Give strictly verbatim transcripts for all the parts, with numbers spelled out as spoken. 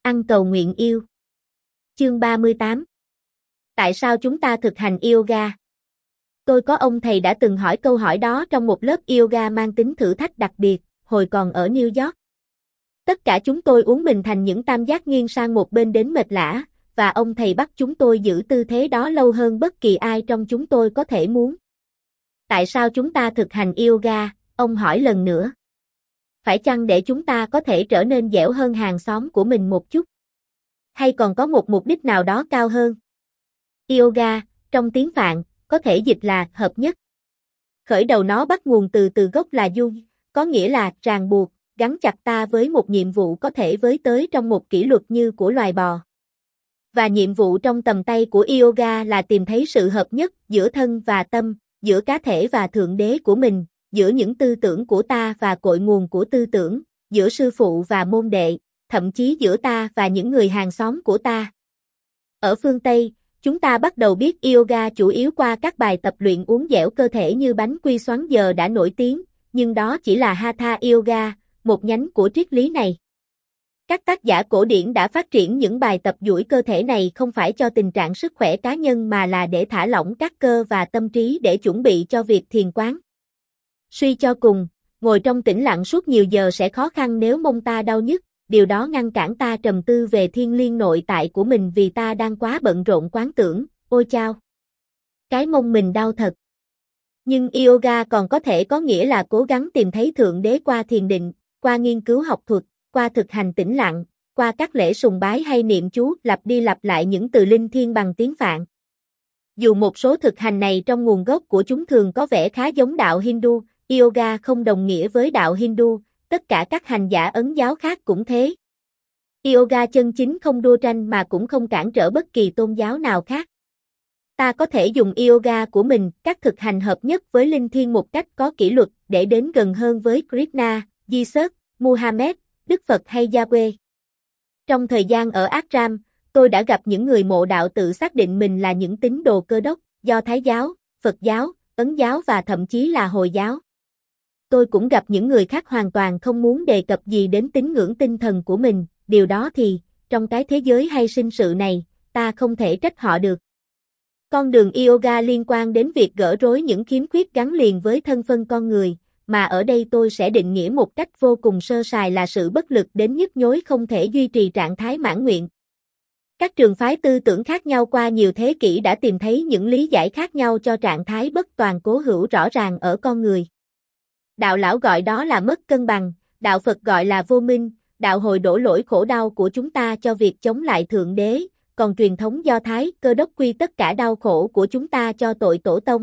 Ăn cầu nguyện yêu. Chương ba mươi tám. Tại sao chúng ta thực hành yoga? Tôi có ông thầy đã từng hỏi câu hỏi đó trong một lớp yoga mang tính thử thách đặc biệt, hồi còn ở New York. Tất cả chúng tôi uống mình thành những tam giác nghiêng sang một bên đến mệt lả, và ông thầy bắt chúng tôi giữ tư thế đó lâu hơn bất kỳ ai trong chúng tôi có thể muốn. Tại sao chúng ta thực hành yoga? Ông hỏi lần nữa. Phải chăng để chúng ta có thể trở nên dẻo hơn hàng xóm của mình một chút? Hay còn có một mục đích nào đó cao hơn? Yoga, trong tiếng Phạn, có thể dịch là hợp nhất. Khởi đầu nó bắt nguồn từ từ gốc là yu, có nghĩa là ràng buộc, gắn chặt ta với một nhiệm vụ có thể với tới trong một kỷ luật như của loài bò. Và nhiệm vụ trong tầm tay của yoga là tìm thấy sự hợp nhất giữa thân và tâm, giữa cá thể và thượng đế của mình, giữa những tư tưởng của ta và cội nguồn của tư tưởng, giữa sư phụ và môn đệ, thậm chí giữa ta và những người hàng xóm của ta. Ở phương Tây, chúng ta bắt đầu biết yoga chủ yếu qua các bài tập luyện uốn dẻo cơ thể như bánh quy xoắn giờ đã nổi tiếng, nhưng đó chỉ là Hatha Yoga, một nhánh của triết lý này. Các tác giả cổ điển đã phát triển những bài tập duỗi cơ thể này không phải cho tình trạng sức khỏe cá nhân mà là để thả lỏng các cơ và tâm trí để chuẩn bị cho việc thiền quán. Suy cho cùng, ngồi trong tĩnh lặng suốt nhiều giờ sẽ khó khăn nếu mông ta đau nhức, điều đó ngăn cản ta trầm tư về thiêng liêng nội tại của mình vì ta đang quá bận rộn quán tưởng, ôi chao! Cái mông mình đau thật. Nhưng yoga còn có thể có nghĩa là cố gắng tìm thấy thượng đế qua thiền định, qua nghiên cứu học thuật, qua thực hành tĩnh lặng, qua các lễ sùng bái hay niệm chú lặp đi lặp lại những từ linh thiêng bằng tiếng Phạn. Dù một số thực hành này trong nguồn gốc của chúng thường có vẻ khá giống đạo Hindu, yoga không đồng nghĩa với đạo Hindu, tất cả các hành giả ấn giáo khác cũng thế. Yoga chân chính không đua tranh mà cũng không cản trở bất kỳ tôn giáo nào khác. Ta có thể dùng yoga của mình, các thực hành hợp nhất với linh thiêng một cách có kỷ luật để đến gần hơn với Krishna, Jesus, Muhammad, Đức Phật hay Yahweh. Trong thời gian ở Ashram, tôi đã gặp những người mộ đạo tự xác định mình là những tín đồ Cơ đốc, Do Thái giáo, Phật giáo, Ấn giáo và thậm chí là Hồi giáo. Tôi cũng gặp những người khác hoàn toàn không muốn đề cập gì đến tín ngưỡng tinh thần của mình, điều đó thì, trong cái thế giới hay sinh sự này, ta không thể trách họ được. Con đường yoga liên quan đến việc gỡ rối những khiếm khuyết gắn liền với thân phân con người, mà ở đây tôi sẽ định nghĩa một cách vô cùng sơ sài là sự bất lực đến nhức nhối không thể duy trì trạng thái mãn nguyện. Các trường phái tư tưởng khác nhau qua nhiều thế kỷ đã tìm thấy những lý giải khác nhau cho trạng thái bất toàn cố hữu rõ ràng ở con người. Đạo lão gọi đó là mất cân bằng, đạo Phật gọi là vô minh, đạo Hồi đổ lỗi khổ đau của chúng ta cho việc chống lại Thượng Đế, còn truyền thống Do Thái, Cơ đốc quy tất cả đau khổ của chúng ta cho tội tổ tông.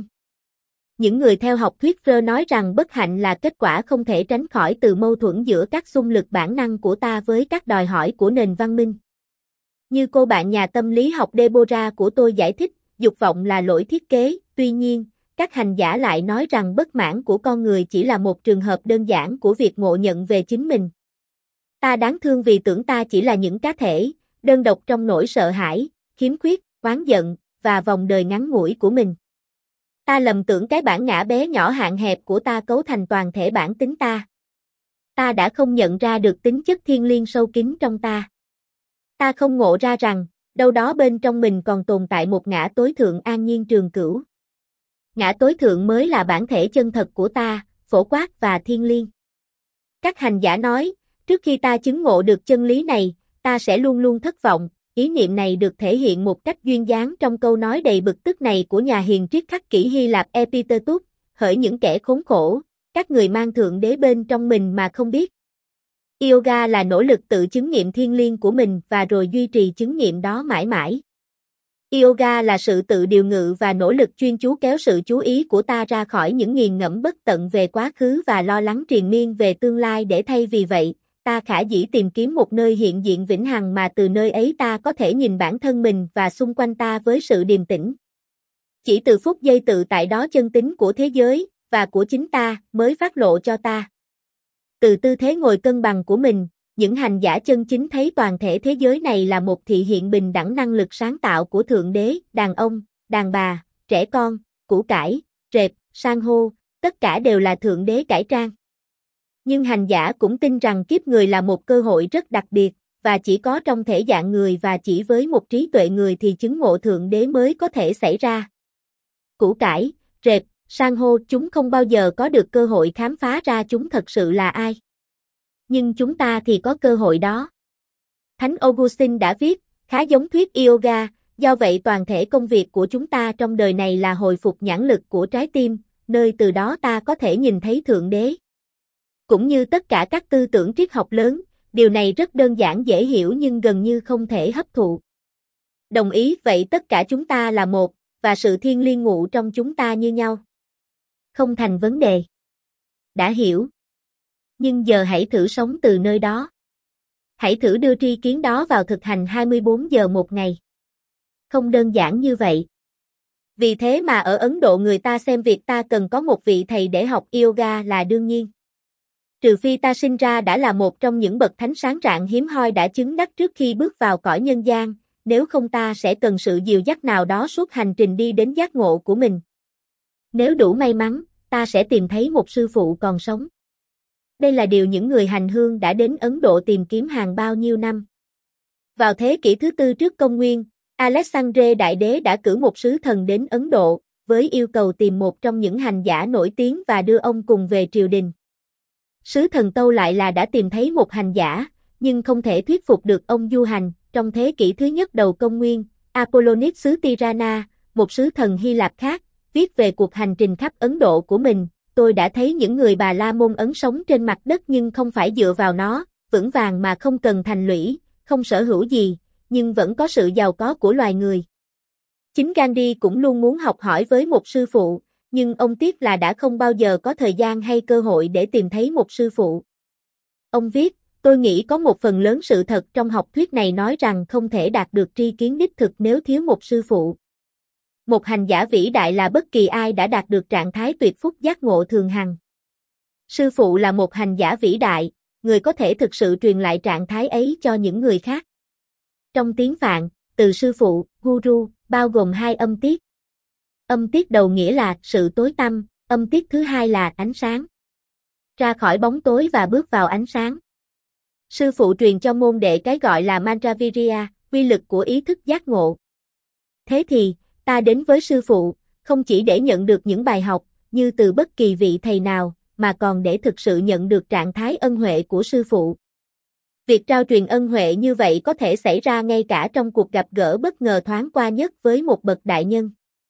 Những người theo học thuyết Freud nói rằng bất hạnh là kết quả không thể tránh khỏi từ mâu thuẫn giữa các xung lực bản năng của ta với các đòi hỏi của nền văn minh. Như cô bạn nhà tâm lý học Deborah của tôi giải thích, dục vọng là lỗi thiết kế, tuy nhiên, các hành giả lại nói rằng bất mãn của con người chỉ là một trường hợp đơn giản của việc ngộ nhận về chính mình. Ta đáng thương vì tưởng ta chỉ là những cá thể, đơn độc trong nỗi sợ hãi, khiếm khuyết, oán giận, và vòng đời ngắn ngủi của mình. Ta lầm tưởng cái bản ngã bé nhỏ hạn hẹp của ta cấu thành toàn thể bản tính ta. Ta đã không nhận ra được tính chất thiêng liêng sâu kín trong ta. Ta không ngộ ra rằng, đâu đó bên trong mình còn tồn tại một ngã tối thượng an nhiên trường cửu. Ngã tối thượng mới là bản thể chân thật của ta, phổ quát và thiêng liêng. Các hành giả nói, trước khi ta chứng ngộ được chân lý này, ta sẽ luôn luôn thất vọng. Ý niệm này được thể hiện một cách duyên dáng trong câu nói đầy bực tức này của nhà hiền triết khắc kỷ Hy Lạp Epictetus, hỡi những kẻ khốn khổ, các người mang thượng đế bên trong mình mà không biết. Yoga là nỗ lực tự chứng nghiệm thiêng liêng của mình và rồi duy trì chứng nghiệm đó mãi mãi. Yoga là sự tự điều ngự và nỗ lực chuyên chú kéo sự chú ý của ta ra khỏi những nghiền ngẫm bất tận về quá khứ và lo lắng triền miên về tương lai để thay vì vậy, ta khả dĩ tìm kiếm một nơi hiện diện vĩnh hằng mà từ nơi ấy ta có thể nhìn bản thân mình và xung quanh ta với sự điềm tĩnh. Chỉ từ phút giây tự tại đó chân tính của thế giới, và của chính ta, mới phát lộ cho ta. Từ tư thế ngồi cân bằng của mình, những hành giả chân chính thấy toàn thể thế giới này là một thị hiện bình đẳng năng lực sáng tạo của Thượng Đế, đàn ông, đàn bà, trẻ con, củ cải, rệp, san hô, tất cả đều là Thượng Đế cải trang. Nhưng hành giả cũng tin rằng kiếp người là một cơ hội rất đặc biệt, và chỉ có trong thể dạng người và chỉ với một trí tuệ người thì chứng ngộ thượng đế mới có thể xảy ra. Củ cải, rệp, san hô chúng không bao giờ có được cơ hội khám phá ra chúng thật sự là ai. Nhưng chúng ta thì có cơ hội đó. Thánh Augustine đã viết, khá giống thuyết yoga, do vậy toàn thể công việc của chúng ta trong đời này là hồi phục nhãn lực của trái tim, nơi từ đó ta có thể nhìn thấy Thượng Đế. Cũng như tất cả các tư tưởng triết học lớn, điều này rất đơn giản dễ hiểu nhưng gần như không thể hấp thụ. Đồng ý, vậy tất cả chúng ta là một, và sự thiêng liêng ngụ trong chúng ta như nhau. Không thành vấn đề. Đã hiểu. Nhưng giờ hãy thử sống từ nơi đó. Hãy thử đưa tri kiến đó vào thực hành hai mươi bốn giờ một ngày. Không đơn giản như vậy. Vì thế mà ở Ấn Độ người ta xem việc ta cần có một vị thầy để học yoga là đương nhiên. Trừ phi ta sinh ra đã là một trong những bậc thánh sáng rạng hiếm hoi đã chứng đắc trước khi bước vào cõi nhân gian, nếu không ta sẽ cần sự dìu dắt nào đó suốt hành trình đi đến giác ngộ của mình. Nếu đủ may mắn, ta sẽ tìm thấy một sư phụ còn sống. Đây là điều những người hành hương đã đến Ấn Độ tìm kiếm hàng bao nhiêu năm. Vào thế kỷ thứ tư trước công nguyên, Alexandre Đại Đế đã cử một sứ thần đến Ấn Độ, với yêu cầu tìm một trong những hành giả nổi tiếng và đưa ông cùng về triều đình. Sứ thần tâu lại là đã tìm thấy một hành giả, nhưng không thể thuyết phục được ông du hành. Trong thế kỷ thứ nhất đầu công nguyên, Apollonius xứ Tirana, một sứ thần Hy Lạp khác, viết về cuộc hành trình khắp Ấn Độ của mình. Tôi đã thấy những người Bà La Môn Ấn sống trên mặt đất nhưng không phải dựa vào nó, vững vàng mà không cần thành lũy, không sở hữu gì, nhưng vẫn có sự giàu có của loài người. Chính Gandhi cũng luôn muốn học hỏi với một sư phụ, nhưng ông tiếc là đã không bao giờ có thời gian hay cơ hội để tìm thấy một sư phụ. Ông viết, tôi nghĩ có một phần lớn sự thật trong học thuyết này nói rằng không thể đạt được tri kiến đích thực nếu thiếu một sư phụ. Một hành giả vĩ đại là bất kỳ ai đã đạt được trạng thái tuyệt phúc giác ngộ thường hằng. Sư phụ là một hành giả vĩ đại, người có thể thực sự truyền lại trạng thái ấy cho những người khác. Trong tiếng Phạn, từ sư phụ, guru, bao gồm hai âm tiết. Âm tiết đầu nghĩa là sự tối tăm, âm tiết thứ hai là ánh sáng. Ra khỏi bóng tối và bước vào ánh sáng. Sư phụ truyền cho môn đệ cái gọi là Mantravirya, quy lực của ý thức giác ngộ. Thế thì, ta đến với sư phụ, không chỉ để nhận được những bài học, như từ bất kỳ vị thầy nào, mà còn để thực sự nhận được trạng thái ân huệ của sư phụ. Việc trao truyền ân huệ như vậy có thể xảy ra ngay cả trong cuộc gặp gỡ bất ngờ thoáng qua nhất với một bậc đại nhân.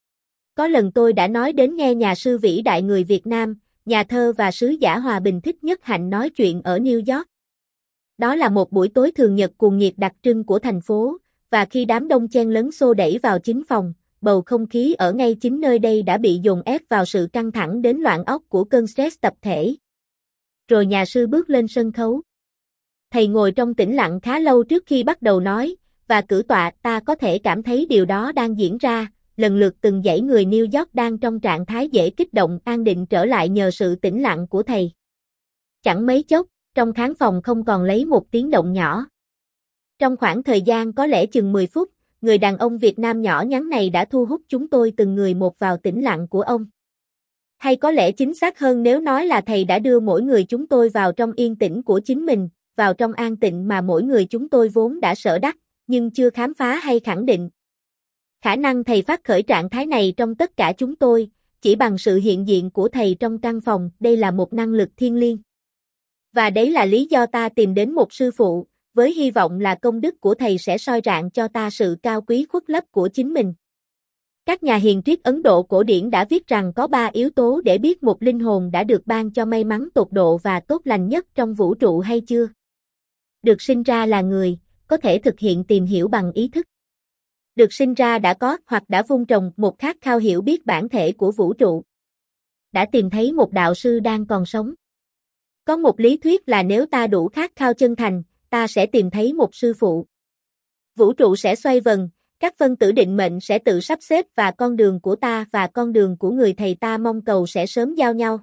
Có lần tôi đã nói đến nghe nhà sư vĩ đại người Việt Nam, nhà thơ và sứ giả hòa bình Thích Nhất Hạnh nói chuyện ở New York. Đó là một buổi tối thường nhật cuồng nhiệt đặc trưng của thành phố, và khi đám đông chen lấn xô đẩy vào chính phòng, bầu không khí ở ngay chính nơi đây đã bị dồn ép vào sự căng thẳng đến loạn óc của cơn stress tập thể. Rồi nhà sư bước lên sân khấu. Thầy ngồi trong tĩnh lặng khá lâu trước khi bắt đầu nói, và cử tọa ta có thể cảm thấy điều đó đang diễn ra, lần lượt từng dãy người New York đang trong trạng thái dễ kích động an định trở lại nhờ sự tĩnh lặng của thầy. Chẳng mấy chốc, trong khán phòng không còn lấy một tiếng động nhỏ. Trong khoảng thời gian có lẽ chừng mười phút, người đàn ông Việt Nam nhỏ nhắn này đã thu hút chúng tôi từng người một vào tĩnh lặng của ông. Hay có lẽ chính xác hơn nếu nói là thầy đã đưa mỗi người chúng tôi vào trong yên tĩnh của chính mình, vào trong an tịnh mà mỗi người chúng tôi vốn đã sở đắc, nhưng chưa khám phá hay khẳng định. Khả năng thầy phát khởi trạng thái này trong tất cả chúng tôi, chỉ bằng sự hiện diện của thầy trong căn phòng, đây là một năng lực thiêng liêng. Và đấy là lý do ta tìm đến một sư phụ, với hy vọng là công đức của thầy sẽ soi rạng cho ta sự cao quý khuất lấp của chính mình. Các nhà hiền triết Ấn Độ cổ điển đã viết rằng có ba yếu tố để biết một linh hồn đã được ban cho may mắn tột độ và tốt lành nhất trong vũ trụ hay chưa. Được sinh ra là người, có thể thực hiện tìm hiểu bằng ý thức. Được sinh ra đã có hoặc đã vun trồng một khát khao hiểu biết bản thể của vũ trụ. Đã tìm thấy một đạo sư đang còn sống. Có một lý thuyết là nếu ta đủ khát khao chân thành, ta sẽ tìm thấy một sư phụ. Vũ trụ sẽ xoay vần, các phân tử định mệnh sẽ tự sắp xếp và con đường của ta và con đường của người thầy ta mong cầu sẽ sớm giao nhau.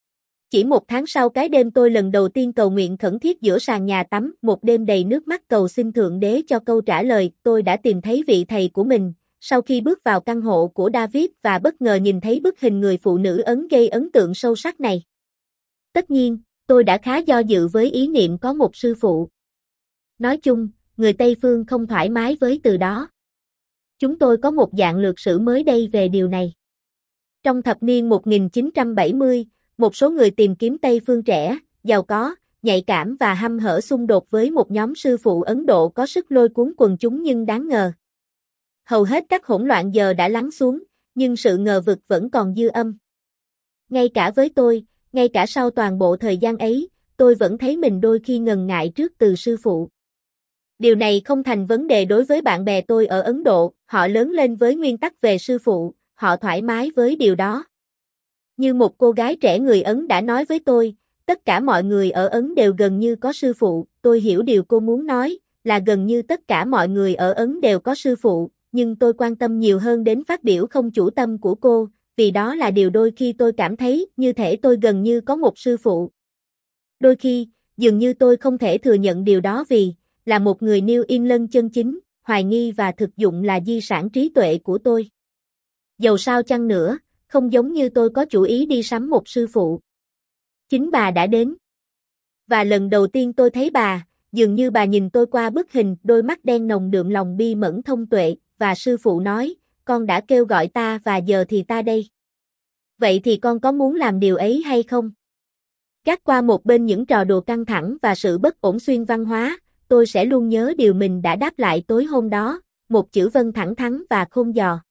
Chỉ một tháng sau cái đêm tôi lần đầu tiên cầu nguyện khẩn thiết giữa sàn nhà tắm, một đêm đầy nước mắt cầu xin Thượng Đế cho câu trả lời, tôi đã tìm thấy vị thầy của mình, sau khi bước vào căn hộ của David và bất ngờ nhìn thấy bức hình người phụ nữ Ấn gây ấn tượng sâu sắc này. Tất nhiên, tôi đã khá do dự với ý niệm có một sư phụ. Nói chung, người Tây Phương không thoải mái với từ đó. Chúng tôi có một dạng lược sử mới đây về điều này. Trong thập niên một nghìn chín trăm bảy mươi, một số người tìm kiếm Tây Phương trẻ, giàu có, nhạy cảm và hăm hở xung đột với một nhóm sư phụ Ấn Độ có sức lôi cuốn quần chúng nhưng đáng ngờ. Hầu hết các hỗn loạn giờ đã lắng xuống, nhưng sự ngờ vực vẫn còn dư âm. Ngay cả với tôi, ngay cả sau toàn bộ thời gian ấy, tôi vẫn thấy mình đôi khi ngần ngại trước từ sư phụ. Điều này không thành vấn đề đối với bạn bè tôi ở Ấn Độ, họ lớn lên với nguyên tắc về sư phụ, họ thoải mái với điều đó. Như một cô gái trẻ người Ấn đã nói với tôi, tất cả mọi người ở Ấn đều gần như có sư phụ, tôi hiểu điều cô muốn nói, là gần như tất cả mọi người ở Ấn đều có sư phụ, nhưng tôi quan tâm nhiều hơn đến phát biểu không chủ tâm của cô, vì đó là điều đôi khi tôi cảm thấy như thể tôi gần như có một sư phụ. Đôi khi, dường như tôi không thể thừa nhận điều đó vì, là một người New England chân chính, hoài nghi và thực dụng là di sản trí tuệ của tôi. Dầu sao chăng nữa, không giống như tôi có chủ ý đi sắm một sư phụ. Chính bà đã đến. Và lần đầu tiên tôi thấy bà, dường như bà nhìn tôi qua bức hình, đôi mắt đen nồng đượm lòng bi mẫn thông tuệ, và sư phụ nói, con đã kêu gọi ta và giờ thì ta đây. Vậy thì con có muốn làm điều ấy hay không? Gác qua một bên những trò đùa căng thẳng và sự bất ổn xuyên văn hóa, tôi sẽ luôn nhớ điều mình đã đáp lại tối hôm đó, một chữ vâng thẳng thắn và khôn dò.